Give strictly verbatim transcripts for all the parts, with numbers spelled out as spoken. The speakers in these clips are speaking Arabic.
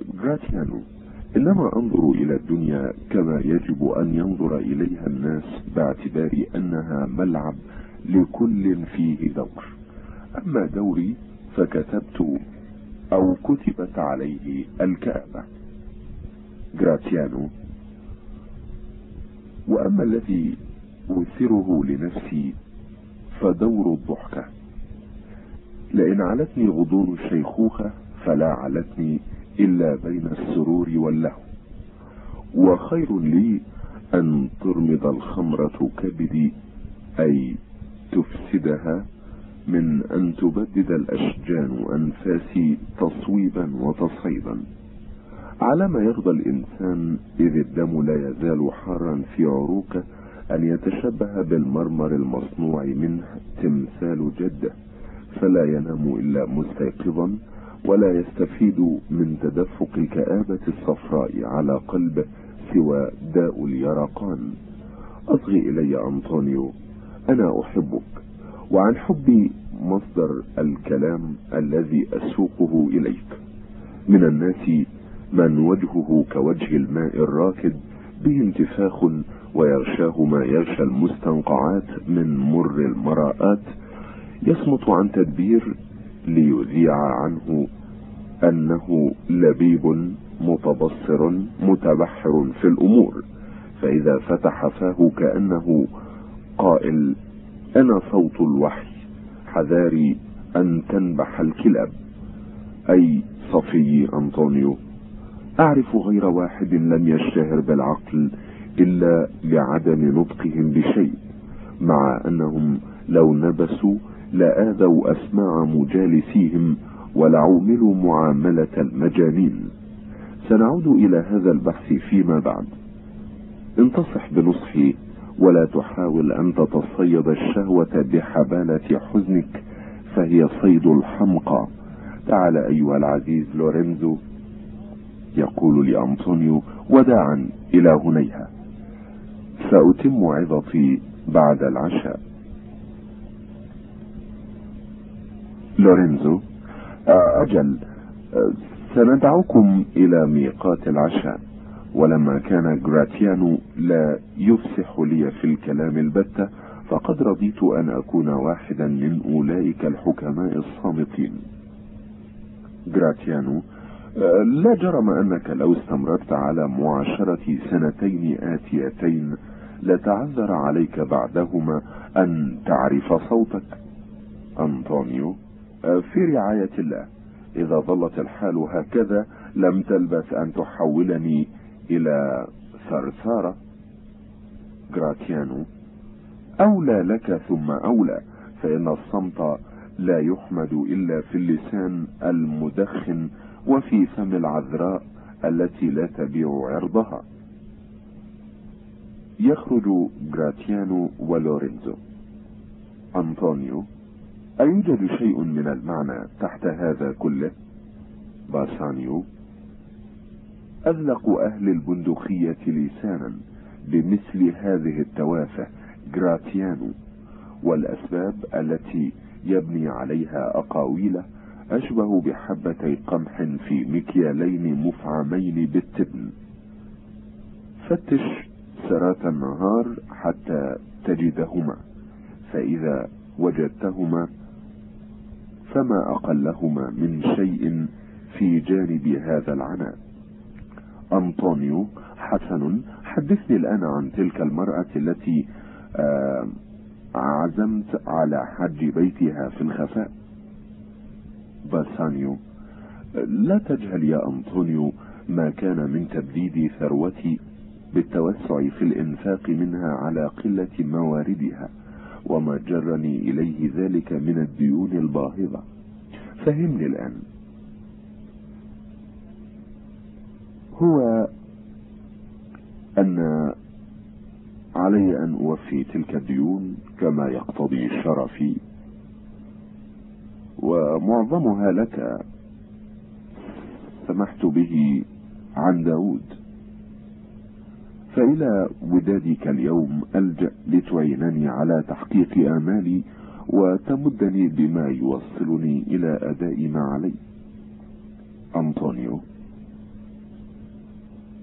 جراتيانو، إنما أنظر إلى الدنيا كما يجب أن ينظر إليها الناس، باعتبار أنها ملعب لكل فيه دور. أما دوري فكتبت أو كتبت عليه الكآبة. جراتيانو: وأما الذي أوثره لنفسي فدور الضحكة. لئن علتني غضون الشيخوخة فلا علتني إلا بين السرور واللهو، وخير لي أن ترمض الخمرة كبدي، أي تفسدها، من أن تبدد الأشجان أنفاسي تصويبا وتصعيدا. على ما يرضى الإنسان إذ الدم لا يزال حارا في عروقه أن يتشبه بالمرمر المصنوع منه تمثال جده، فلا ينام إلا مستيقظا، ولا يستفيد من تدفق الكآبة الصفراء على قلبه سوى داء اليرقان. أصغي إلي أنطونيو، أنا أحبك، وعن حبي مصدر الكلام الذي أسوقه إليك. من الناس من وجهه كوجه الماء الراكد به انتفاخ ويغشاه ما يغشى المستنقعات من مر المراءات، يصمت عن تدبير ليذيع عنه أنه لبيب متبصر متبحر في الأمور، فإذا فتح فاه كأنه قائل: أنا صوت الوحي، حذاري أن تنبح الكلاب. أي صفي أنطونيو، أعرف غير واحد لم يشتهر بالعقل إلا لعدم نطقهم بشيء، مع أنهم لو نبسوا لآذوا أسماع مجالسيهم ولعوملوا معاملة المجانين. سنعود إلى هذا البحث فيما بعد. انتصح بنصحي ولا تحاول أن تتصيد الشهوة بحبالة حزنك، فهي صيد الحمقى. تعال أيها العزيز لورينزو، يقول لأنطونيو وداعا إلى هنيها، سأتم عظتي بعد العشاء. لورينزو: أجل، سندعوكم إلى ميقات العشاء. ولما كان جراتيانو لا يفسح لي في الكلام البتة، فقد رضيت أن أكون واحدا من أولئك الحكماء الصامتين. جراتيانو: لا جرم أنك لو استمرت على معاشرة سنتين آتيتين لتعذر عليك بعدهما أن تعرف صوتك. أنطونيو: في رعاية الله، إذا ظلت الحال هكذا لم تلبث أن تحولني إلى ثرثارة. جراتيانو: أولى لك ثم أولى، فإن الصمت لا يحمد إلا في اللسان المدخن وفي فم العذراء التي لا تبيع عرضها. يخرج جراتيانو ولورينزو. أنطونيو: أيوجد شيء من المعنى تحت هذا كله؟ باسانيو: أذلق أهل البندقية لسانا بمثل هذه التوافه جراتيانو، والأسباب التي يبني عليها أقاويله أشبه بحبتي قمح في مكيالين مفعمين بالتبن. فتش سرات النهار حتى تجدهما، فإذا وجدتهما فما أقلهما من شيء في جانب هذا العناء. أنطونيو: حسن، حدثني الآن عن تلك المرأة التي آه عزمت على حج بيتها في الخفاء. باسانيو: لا تجهل يا أنطونيو ما كان من تبديد ثروتي بالتوسع في الإنفاق منها على قلة مواردها، وما جرني إليه ذلك من الديون الباهظة. فهمني الآن. هو أن علي أن أوفي تلك الديون كما يقتضي شرفي، ومعظمها لك سمحت به عن داود، فإلى ودادك اليوم ألجأ لتعينني على تحقيق آمالي وتمدني بما يوصلني إلى أداء ما علي. أنطونيو: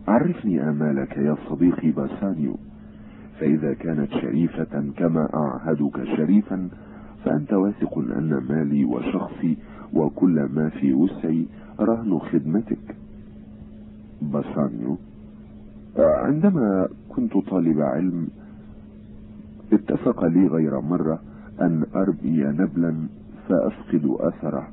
عرفني آمالك يا صديقي باسانيو، فإذا كانت شريفة كما أعهدك شريفا فأنت واثق أن مالي وشخصي وكل ما في وسعي رهن خدمتك. باسانيو: عندما كنت طالب علم اتفق لي غير مرة أن أرمي نبلا فأفقد أثره،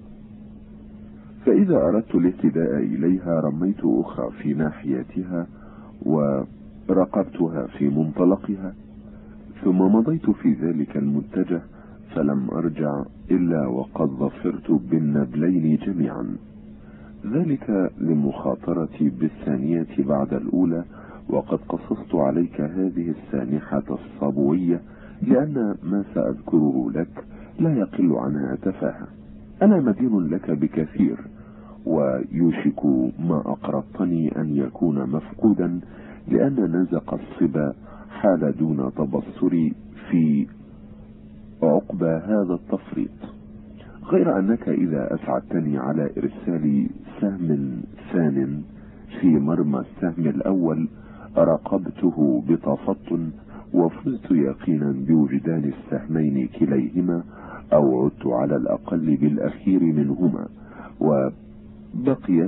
فإذا أردت الاهتداء إليها رميت أخرى في ناحيتها ورقبتها في منطلقها، ثم مضيت في ذلك المتجه فلم أرجع إلا وقد ظفرت بالنبلين جميعا، ذلك لمخاطرتي بالثانية بعد الأولى، وقد قصصت عليك هذه السانحة الصبوية لأن ما سأذكره لك لا يقل عنها تفاهة. أنا مدين لك بكثير، ويوشك ما أقرضتني أن يكون مفقودا، لأن نزق الصبا حال دون تبصري في عقبى هذا التفريط، غير أنك إذا أسعدتني على إرسال سهم ثان في مرمى السهم الأول راقبته بتفطن وفزت يقينا بوجدان السهمين كليهما، أو عدت على الأقل بالأخير منهما. وبقيت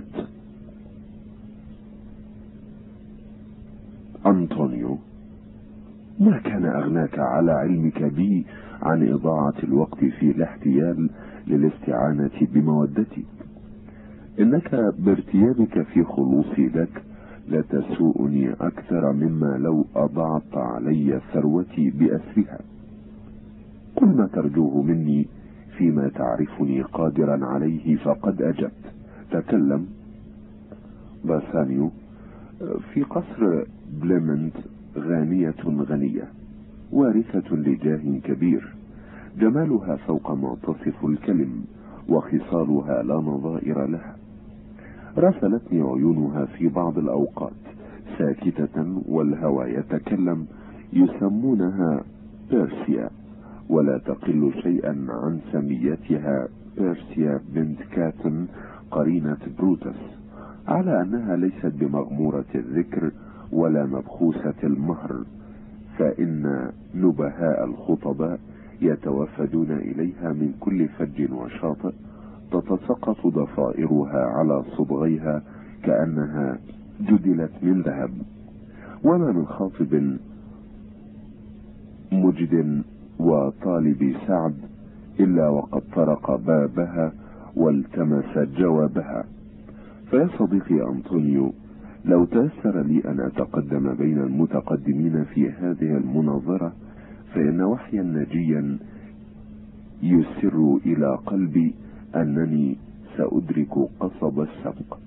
أنطونيو: ما كان أغناك على علمك بي عن إضاعة الوقت في الاحتيال للاستعانة بمودتي؟ إنك بارتيابك في خلوصي لك لتسوءني أكثر مما لو أضعت علي ثروتي بأسرها. كل ما ترجوه مني فيما تعرفني قادرا عليه فقد أجبت. تكلم. باسانيو: في قصر بليمنت غانية غنية وارثة لجاه كبير، جمالها فوق ما تصف الكلم، وخصالها لا نظائر لها. راسلتني عيونها في بعض الأوقات ساكتة والهوى يتكلم، يسمونها بيرسيا، ولا تقل شيئا عن سميتها بيرسيا بنت كاتن قرينة بروتس، على أنها ليست بمغمورة الذكر ولا مبخوسة المهر، فإن نبهاء الخطباء يتوفدون إليها من كل فج وشاطئ، تتساقط ضفائرها على صبغيها كأنها جدلت من ذهب. وما من خاطب مجد وطالب سعد إلا وقد طرق بابها والتمس جوابها. فيا صديقي أنطونيو، لو تيسر لي أن أتقدم بين المتقدمين في هذه المناظرة فإن وحيا نجيا يسر إلى قلبي أنني سأدرك قصب السبق.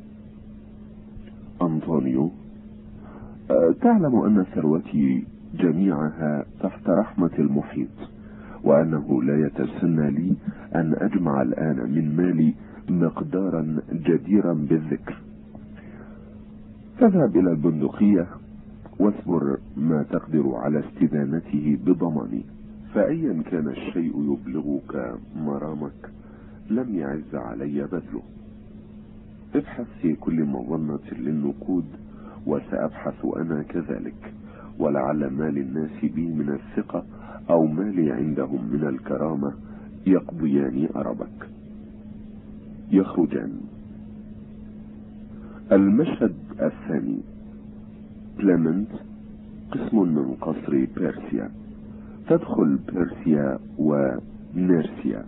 أنطونيو: تعلم أن ثروتي جميعها تحت رحمة المحيط، وأنه لا يتسنى لي أن أجمع الآن من مالي مقدارا جديرا بالذكر. فاذهب إلى البندقية واثمر ما تقدر على استدانته بضماني، فأيا كان الشيء يبلغك مرامك لم يعز علي بذله. ابحث في كل مظنة للنقود وسأبحث أنا كذلك، ولعل ما للناس بي من الثقة أو ما لي عندهم من الكرامة يقضيان أربك. يخرجان. المشهد الثاني: بليمنت، قسم من قصر بيرسيا. تدخل بيرسيا ونيرسيا.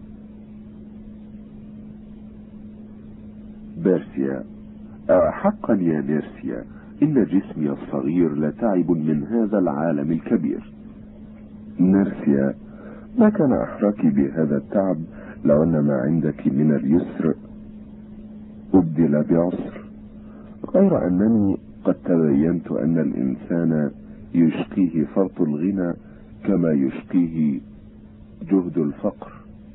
بيرسيا: حقا يا نيرسيا، إن جسمي الصغير لتعب من هذا العالم الكبير. نيرسيا: ما كان أحراك بهذا التعب لو أن ما عندك من اليسر أبدل بعسر، غير أنني قد تبينت أن الإنسان يشقيه فرط الغنى كما يشقيه جهد الفقر،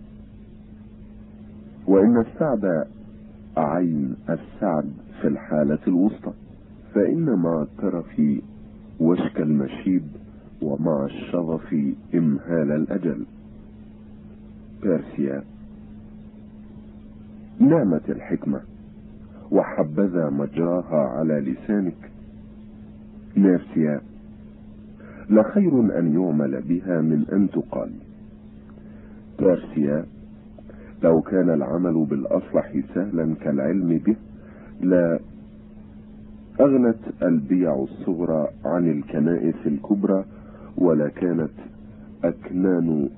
وإن السعد عين السعد في الحالة الوسطى، فإن مع الترف وشك المشيب ومع الشظف إمهال الأجل. بيرسيا: نعمة الحكمة، وحبذا مجراها على لسانك. نارسيا: لخير أن يعمل بها من أن تقال. بارسيا: لو كان العمل بالأصلح سهلا كالعلم به لا أغنت البيع الصغرى عن الكنائس الكبرى، ولا كانت أكنان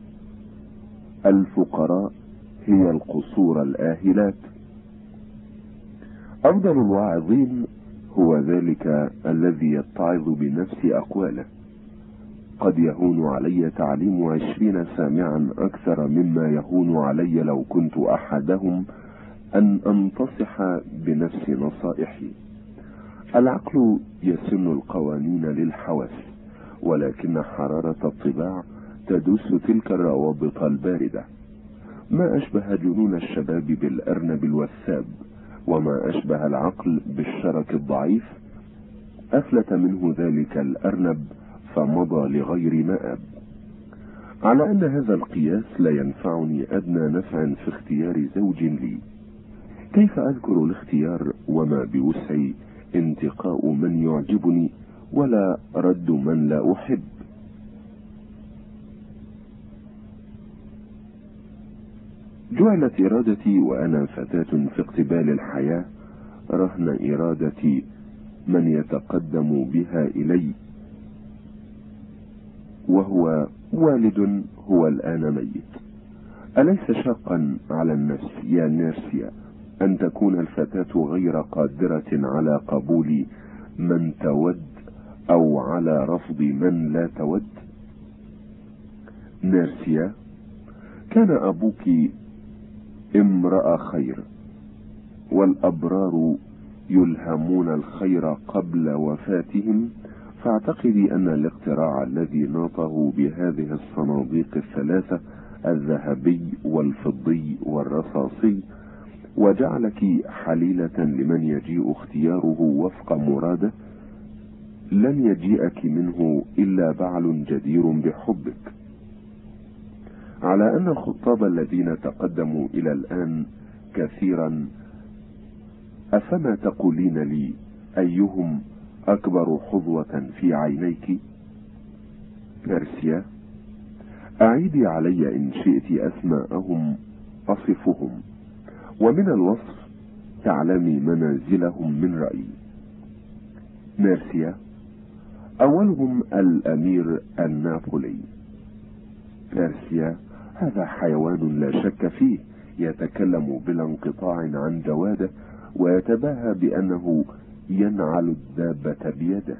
الفقراء هي القصور الآهلات. أفضل الواعظين هو ذلك الذي يتعظ بنفس أقواله. قد يهون علي تعليم عشرين سامعا أكثر مما يهون علي لو كنت أحدهم أن أنتصح بنفس نصائحي. العقل يسن القوانين للحواس، ولكن حرارة الطباع تدوس تلك الروابط الباردة. ما أشبه جنون الشباب بالأرنب الوثاب، وما أشبه العقل بالشرك الضعيف. أفلت منه ذلك الأرنب فمضى لغير مآب. على أن هذا القياس لا ينفعني أدنى نفع في اختيار زوج لي. كيف أذكر الاختيار وما بوسعي انتقاء من يعجبني ولا رد من لا أحب؟ جعلت إرادتي وأنا فتاة في اقتبال الحياة رهن إرادتي من يتقدم بها إلي، وهو والد هو الآن ميت. أليس شاقا على النفس يا نارسيا أن تكون الفتاة غير قادرة على قبول من تود أو على رفض من لا تود؟ نارسيا: كان أبوك امرأة خير، والأبرار يلهمون الخير قبل وفاتهم، فاعتقدي أن الاقتراع الذي ناطه بهذه الصناديق الثلاثة الذهبي والفضي والرصاصي وجعلك حليلة لمن يجيء اختياره وفق مراده لن يجيئك منه إلا بعل جدير بحبك. على أن الخطاب الذين تقدموا إلى الآن كثيرا، أفما تقولين لي أيهم أكبر حظوة في عينيك؟ نارسيا: أعيدي علي إن شئت أسماءهم أصفهم، ومن الوصف تعلمي منازلهم من رأيي. نارسيا: أولهم الأمير النابلي. نارسيا: هذا حيوان لا شك فيه، يتكلم بلا انقطاع عن جواده، ويتباهى بأنه ينعل الدابة بيده،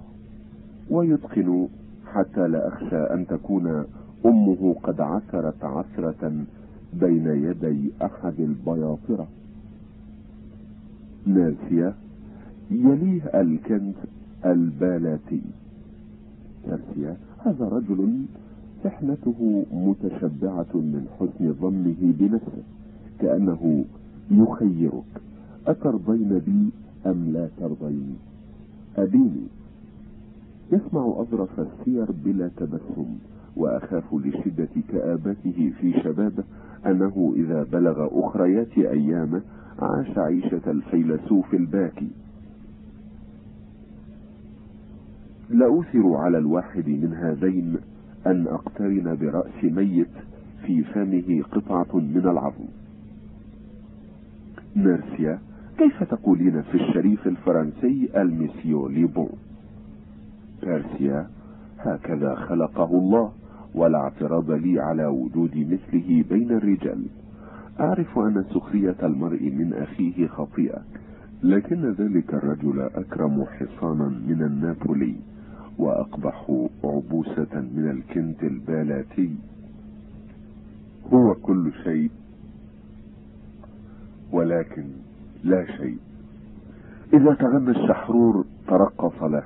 ويتقن حتى لا أخشى أن تكون أمه قد عثرت عثرة بين يدي أحد البياطرة. نارسيا: يليه الكنت البالاتي. نارسيا: هذا رجل سحنته متشبعة من حسن ظنه بنفسه، كأنه يخيرك: أترضين بي أم لا ترضين؟ أبيني. يسمع أظرف السير بلا تبسم، وأخاف لشدة كآبته في شبابه أنه إذا بلغ أخريات أيامه عاش عيشة الفيلسوف الباكي. لأوثر على الواحد من هذين أن أقترن برأس ميت في فمه قطعة من العظم. نارسيا: كيف تقولين في الشريف الفرنسي المسيو ليبون؟ نارسيا: هكذا خلقه الله، ولا اعتراض لي على وجود مثله بين الرجال. أعرف أن سخرية المرء من أخيه خطيئة، لكن ذلك الرجل أكرم حصانا من النابلي، وأقبح عبوسة من الكنت البالاتي. هو كل شيء ولكن لا شيء. إذا تغنى الشحرور ترقص له،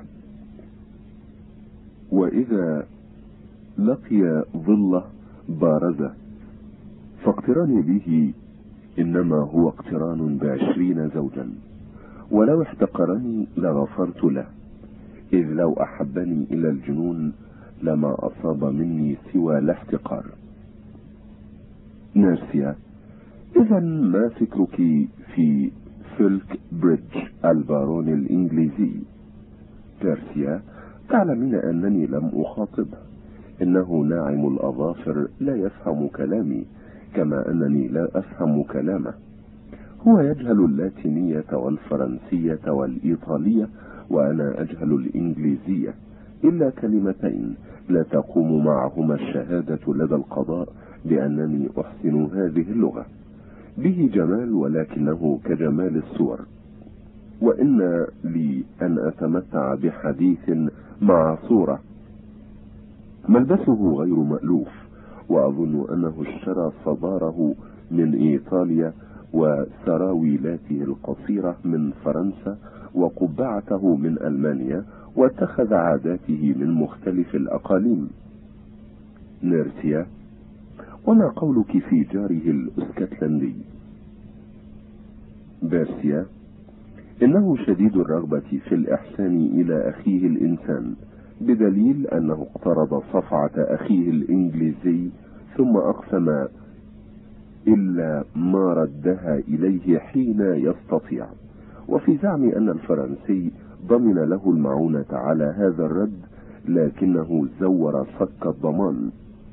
وإذا لقي ظله بارزه، فاقتراني به إنما هو اقتران بعشرين زوجا، ولو احتقرني لغفرت له، إذ لو أحبني إلى الجنون لما أصاب مني سوى الاحتقار. نارسيا: إذا ما فكرك في فولك بريدج البارون الإنجليزي. بيرسيا: تعلمين أنني لم أخاطبه، إنه ناعم الأظافر لا يفهم كلامي كما أنني لا أفهم كلامه. هو يجهل اللاتينية والفرنسية والإيطالية وأنا أجهل الإنجليزية، إلا كلمتين لا تقوم معهما الشهادة لدى القضاء بأنني أحسن هذه اللغة. به جمال ولكنه كجمال الصور، وإن لي أن أتمتع بحديث مع صورة. ملبسه غير مألوف، وأظن أنه اشترى صداره من إيطاليا وسراويلاته القصيرة من فرنسا وقبعته من ألمانيا، واتخذ عاداته من مختلف الأقاليم. نيرسيا: وما قولك في جاره الاسكتلندي؟ بيرسيا: إنه شديد الرغبة في الإحسان إلى أخيه الإنسان، بدليل أنه اقترض صفعة أخيه الإنجليزي ثم أقسم إلا ما ردها إليه حين يستطيع، وفي زعم أن الفرنسي ضمن له المعونة على هذا الرد لكنه زور صك الضمان.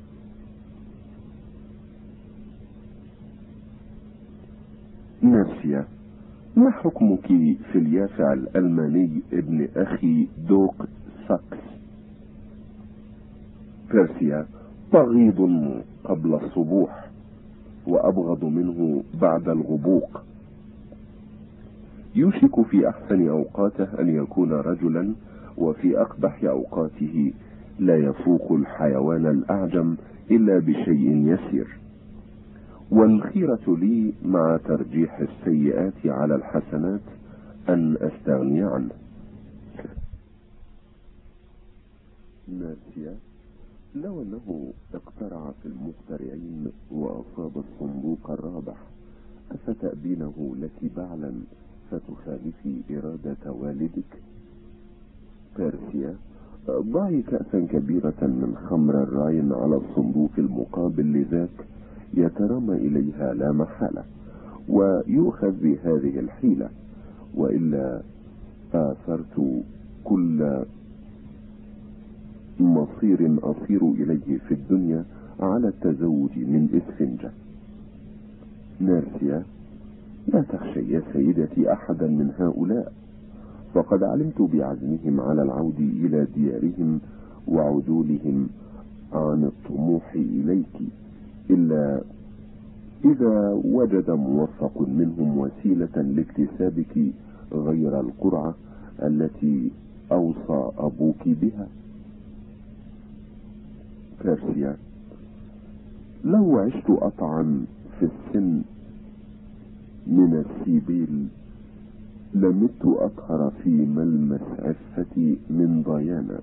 نيرسيا: ما حكمك في اليافع الألماني ابن أخي دوق ساكس؟ بيرسيا: بغيض قبل الصبوح وأبغض منه بعد الغبوق. يوشك في أحسن أوقاته أن يكون رجلا، وفي أقبح أوقاته لا يفوق الحيوان الأعجم إلا بشيء يسير. والخيرة لي مع ترجيح السيئات على الحسنات أن أستغني عنه. ناسيا: لو أنه اقترع في المخترعين وأصاب الصندوق الرابح أفتأبينه لك بعلا فتخالفي إرادة والدك؟ بيرسيا: ضعي كأسا كبيرة من خمر الراين على الصندوق المقابل لذاك يترمى إليها لا محالة، ويؤخذ بهذه الحيلة، وإلا آثرت كل مصير أصير إليه في الدنيا على التزوج من إسفنجة. نيرسيا: لا تخشي يا سيدتي أحدا من هؤلاء، فقد علمت بعزمهم على العود إلى ديارهم وعدولهم عن الطموح إليك، إلا إذا وجد موفق منهم وسيلة لاكتسابك غير القرعة التي أوصى أبوك بها. بيرسيا: لو عشت أطعن في السن من السيبيل لمت أطهر في ملمس عفتي من ضيانا،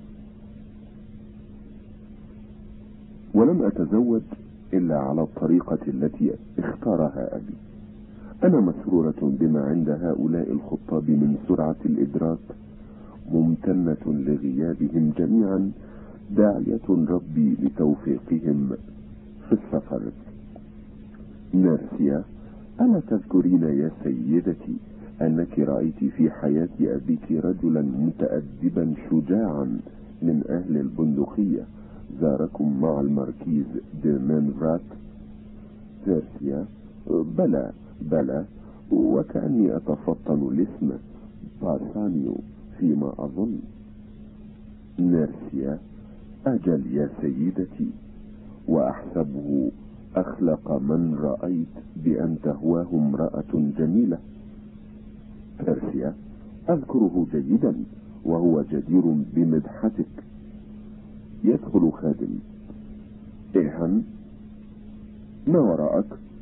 ولم أتزوج إلا على الطريقة التي اختارها أبي. أنا مسرورة بما عند هؤلاء الخطاب من سرعة الإدراك، ممتنة لغيابهم جميعا، داعية ربي لتوفيقهم في السفر. نيرسيا: ألا تذكرين يا سيدتي أنك رأيت في حياة أبيك رجلا متأدبا شجاعا من أهل البندقية زاركم مع الماركيز دي مينفرات؟ بيرسيا: بلى بلى، وكأني أتفطن الاسم باسانيو فيما أظن. نيرسيا: أجل يا سيدتي، وأحسبه أخلق من رأيت بأن تهواه امرأة جميلة. بيرسيا: أذكره جيدا وهو جدير بمدحتك. يدخل خادم. إيهان، ما وراءك؟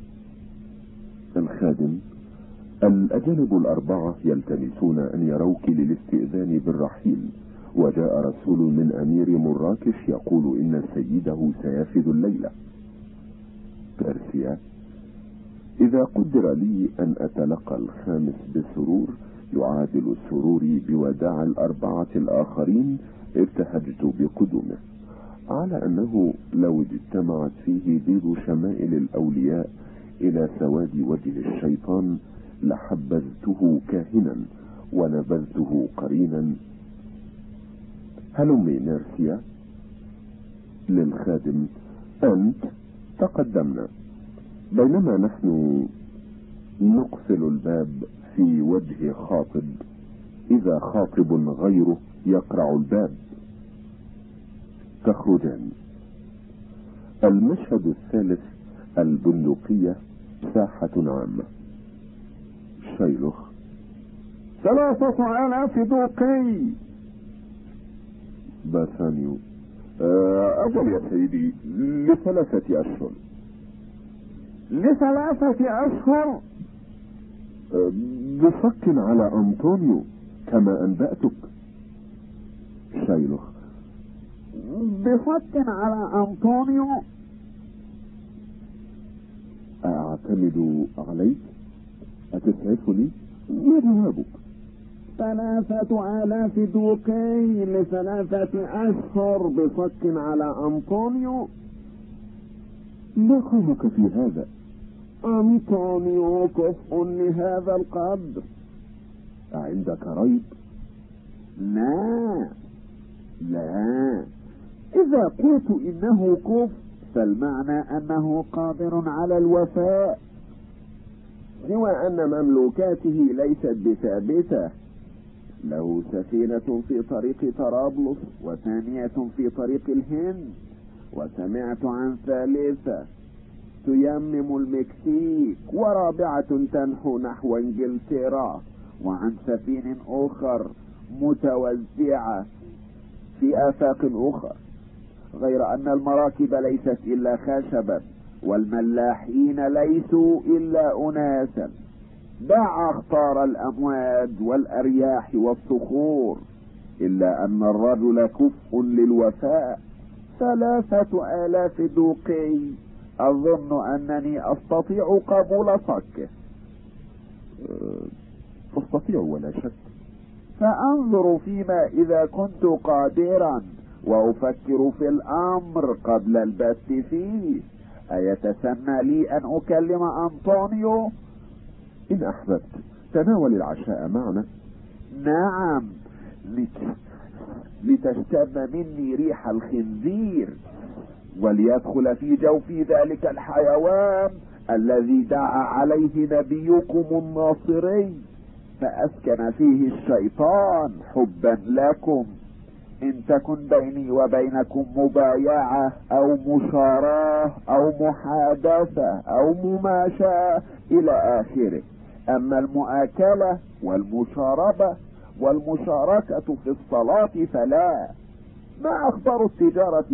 الخادم: الأجانب الأربعة يلتمسون أن يروك للاستئذان بالرحيل، وجاء رسول من أمير مراكش يقول إن سيده سيفد الليلة. بيرسيا: إذا قدر لي أن أتلقى الخامس بسرور يعادل سروري بوداع الأربعة الآخرين ابتهجت بقدومه، على أنه لو اجتمعت فيه بيض شمائل الأولياء إلى سواد وجه الشيطان لحبذته كاهنا ونبذته قرينا. هلمي نيرسيا. للخادم: أنت. تقدمنا. بينما نحن نقفل الباب في وجه خاطب، إذا خاطب غيره يقرع الباب. تخرجان. المشهد الثالث: البندقية، ساحة عامة. شيلوخ: ثلاثة آلاف دوقي. باثانيو: أجل يا سيدي، لثلاثة أشهر. لثلاثة أشهر؟ بفك على أنطونيو كما أنبأتك. شيلوخ: بفك على أنطونيو؟ أعتمد عليك؟ أتسعفني؟ ما جوابك؟ ثلاثة آلاف دوقي لثلاثة أشهر بفك على أنطونيو؟ ما قولك في هذا؟ أنطونيو كفء لهذا القدر. عندك ريب؟ لا لا، إذا قلت إنه كفء فالمعنى أنه قادر على الوفاء، سوى أن مملوكاته ليست بثابتة. له سفينة في طريق طرابلس، وثانية في طريق الهند، وسمعت عن ثالثة تيمم المكسيك، ورابعة تنحو نحو انجلترا، وعن سفين أخر متوزعة في آفاق أخرى، غير أن المراكب ليست إلا خشبا، والملاحين ليسوا إلا أناسا. دع اخطار الأمواج والأرياح والصخور، إلا أن الرجل كفء للوفاء. ثلاثة آلاف دوقي، أظن أنني أستطيع قبول صكه. تستطيع ولا شك. فأنظر فيما إذا كنت قادرا، وأفكر في الأمر قبل البث فيه. أيتسنى لي أن أكلم أنطونيو؟ إن أحببت تناول العشاء معنا. نعم، لتشتم مني ريح الخنزير، وليدخل في جوفي ذلك الحيوان الذي دعا عليه نبيكم الناصري، فأسكن فيه الشيطان حبا لكم. إن تكن بيني وبينكم مبايعة أو مشاراة أو محادثة أو مماشاة إلى آخره. أما المؤاكلة والمشاربة والمشاركة في الصلاة فلا. ما أخبار التجارة؟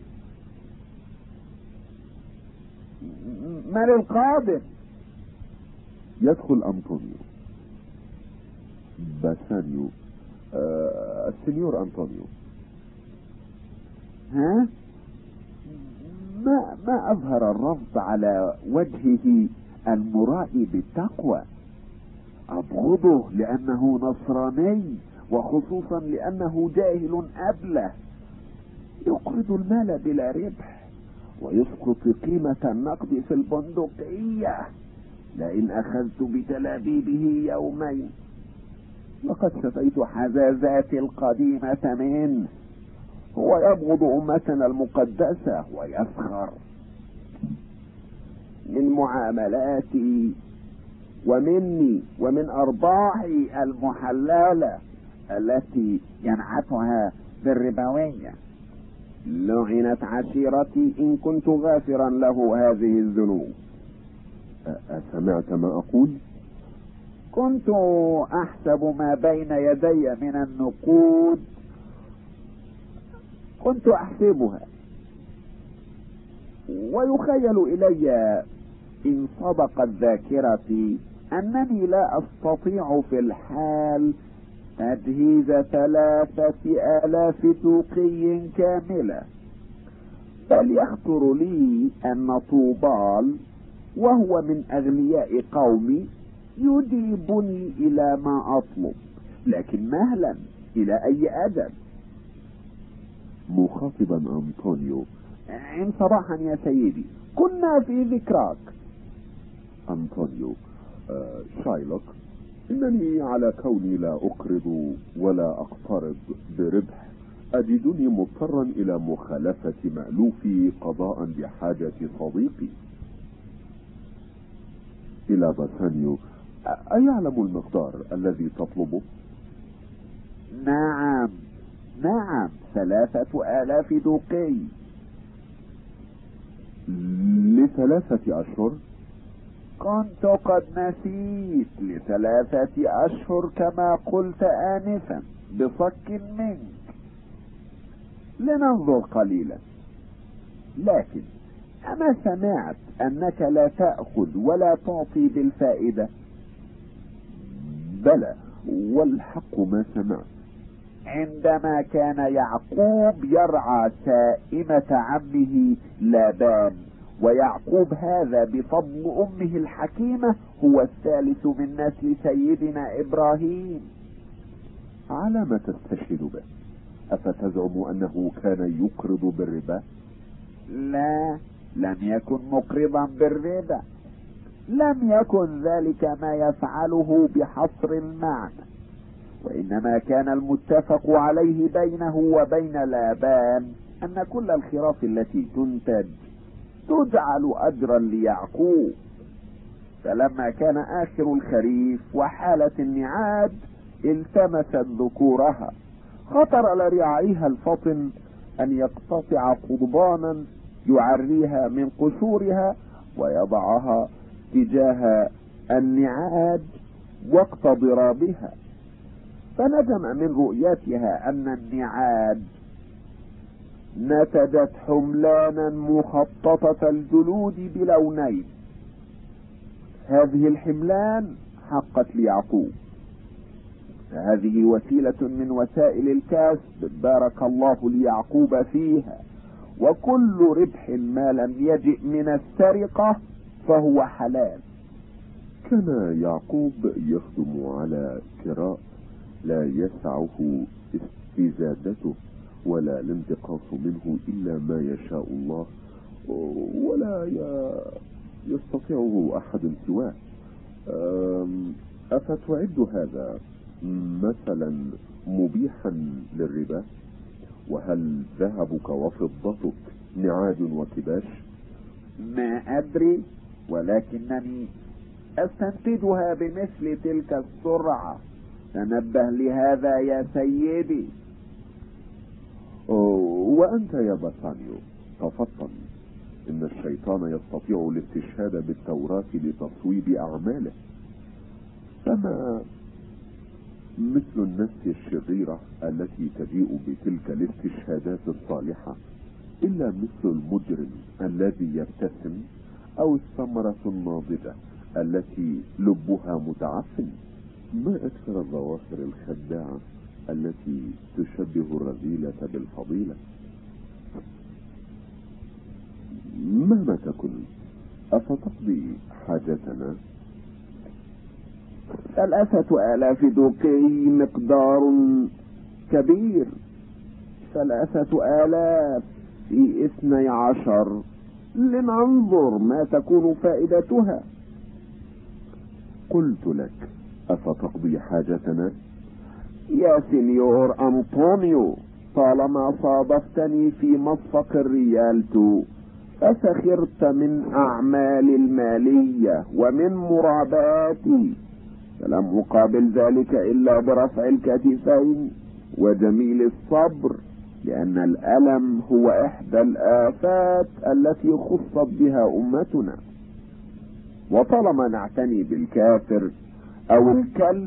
من القادم؟ يدخل أنطونيو. باسانيو: آه السنيور أنطونيو. ها؟ ما ما أظهر الرفض على وجهه المرائي بالتقوى. أبغضه لأنه نصراني، وخصوصا لأنه جاهل أبله. يقرض المال بلا ربح، ويسقط قيمة النقد في البندقية. لئن أخذت بتلابيبه يومين لقد شفيت حزازاتي القديمة منه. هو يبغض أمتنا المقدسة ويسخر من معاملاتي ومني ومن أرباحي المحللة التي ينعتها بالربوية. لعنت عشيرتي إن كنت غافرا له هذه الذنوب. أسمعت ما أقول؟ كنت أحسب ما بين يدي من النقود، كنت أحسبها، ويخيل إلي إن صدقت ذاكرتي أنني لا أستطيع في الحال تجهيز ثلاثة آلاف دوقي كاملة. بل يخطر لي أن طوبال وهو من أغنياء قومي يجيبني إلى ما أطلب، لكن مهلا إلى أي أدب؟ مخاطبا أنطونيو: عن صباحا يا سيدي، كنا في ذكراك. أنطونيو: آه شايلوك، إنني على كوني لا أقرض ولا أقترض بربح أجدني مضطرا إلى مخالفة مألوفي قضاء بحاجة صديقي. إلى باسانيو: أيعلم المقدار الذي تطلبه؟ نعم نعم ثلاثة آلاف دوقي. لثلاثة أشهر؟ كنت قد نسيت، لثلاثة أشهر كما قلت آنفا بصك منك. لننظر قليلا. لكن أما سمعت أنك لا تأخذ ولا تعطي بالفائدة؟ بلى، والحق ما سمعت. عندما كان يعقوب يرعى سائمة عمه لابان، ويعقوب هذا بفضل أمه الحكيمة هو الثالث من نسل سيدنا إبراهيم. على ما تستشهد به؟ أفتزعم أنه كان يقرض بالربا؟ لا، لم يكن مقرضا بالربا. لم يكن ذلك ما يفعله بحصر المعنى، وإنما كان المتفق عليه بينه وبين لابان أن كل الخراف التي تنتج تجعل أجرا ليعقوب. فلما كان آخر الخريف وحالة النعاد التمست ذكورها، خطر لرعايها الفطن أن يقتطع قضبانا يعريها من قشورها ويضعها تجاه النعاد وقت ضرابها، فندم من رؤيتها أن النعاد نتجت حملانا مخططة الجلود بلونين. هذه الحملان حقت ليعقوب، فهذه وسيلة من وسائل الكسب بارك الله ليعقوب فيها، وكل ربح ما لم يجئ من السرقة فهو حلال. كان يعقوب يخدم على كراء لا يسعه استزادته ولا الانتقاص منه إلا ما يشاء الله، ولا يستطيعه أحد سواه. أفتعد هذا مثلا مبيحا للربا؟ وهل ذهبك وفضتك نعاد وكباش؟ ما أدري، ولكنني أستنتجها بمثل تلك السرعة. تنبه لهذا يا سيدي. وأنت يا باسانيو تفطن، إن الشيطان يستطيع الاستشهاد بالتوراة لتصويب أعماله، فما مثل النفس الشريرة التي تجيء بتلك الاستشهادات الصالحة إلا مثل المجرم الذي يبتسم، أو الثمرة الناضجة التي لبها متعفن. ما أكثر الظواهر الخداعة التي تشبه الرذيلة بالفضيلة. مهما تكن، أفتقضي حاجتنا؟ ثلاثة آلاف دوقي مقدار كبير. ثلاثة آلاف في اثني عشر، لننظر ما تكون فائدتها. قلت لك أفتقضي حاجتنا؟ يا سينيور أنطونيو، طالما صادفتني في مصفق الريالتو فسخرت من أعمال المالية ومن مراباتي، فلم أقابل ذلك إلا برفع الكتفين وجميل الصبر، لأن الألم هو إحدى الآفات التي خصت بها أمتنا. وطالما نعتني بالكافر أو الكلب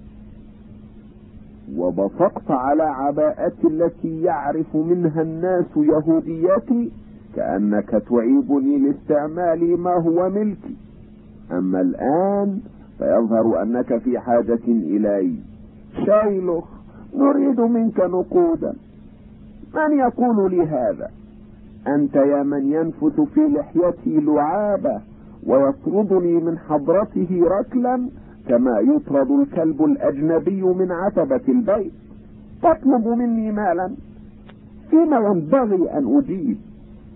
وبصقت على عباءتي التي يعرف منها الناس يهوديتي، كأنك تعيبني لاستعمال ما هو ملكي. أما الآن فيظهر أنك في حاجة إلي. شايلوخ، نريد منك نقودا. من يقول لي هذا؟ أنت يا من ينفث في لحيتي لعابة ويطردني من حضرته ركلا كما يطرد الكلب الأجنبي من عتبة البيت. تطلب مني مالا فيما ينبغي أن أجيب.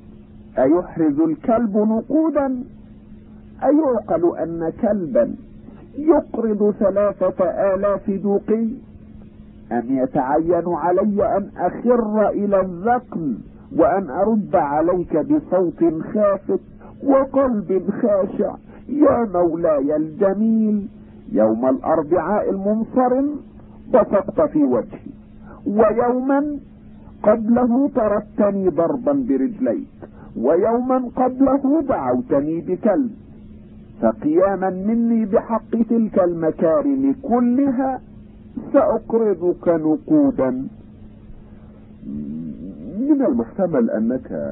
أيحرز الكلب نقودا؟ أيعقل أن كلبا يقرض ثلاثة آلاف دوقي، أم يتعين علي أن أخر إلى الذقن وأن أرد عليك بصوت خافت وقلب خاشع: يا مولاي الجميل، يوم الأربعاء المنصرم بصقت في وجهي، ويوما قبله طردتني ضربا برجليك، ويوما قبله دعوتني بكلب، فقياما مني بحق تلك المكارم كلها سأقرضك نقودا. من المحتمل أنك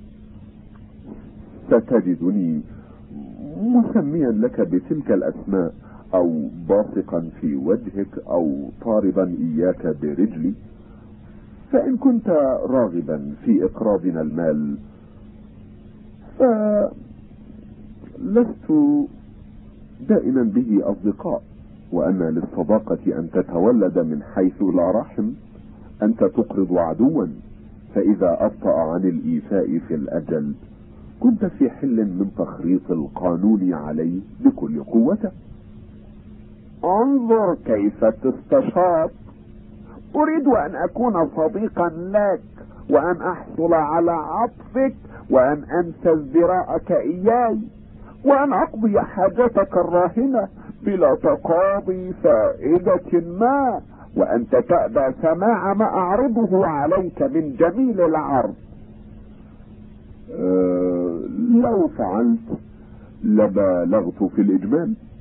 ستجدني مسميا لك بتلك الأسماء، أو باصقا في وجهك، أو طاردا إياك برجلي. فإن كنت راغبا في إقراضنا المال فلست دائما به أصدقاء، وأن للصداقة أن تتولد من حيث لا رحم. أنت تقرض عدوا، فإذا أبطأ عن الإيفاء في الأجل كنت في حل من تخريط القانون عليه بكل قوته. انظر كيف تستشاط. أريد أن أكون صديقا لك، وأن أحصل على عطفك، وأن أنسى ازدراءك إياي، وأن أقضي حاجتك الراهنة بلا تقاضي فائدة ما، وأنت تأبى سماع ما أعرضه عليك من جميل العرض. أه لو فعلت لبالغت في الإجمال.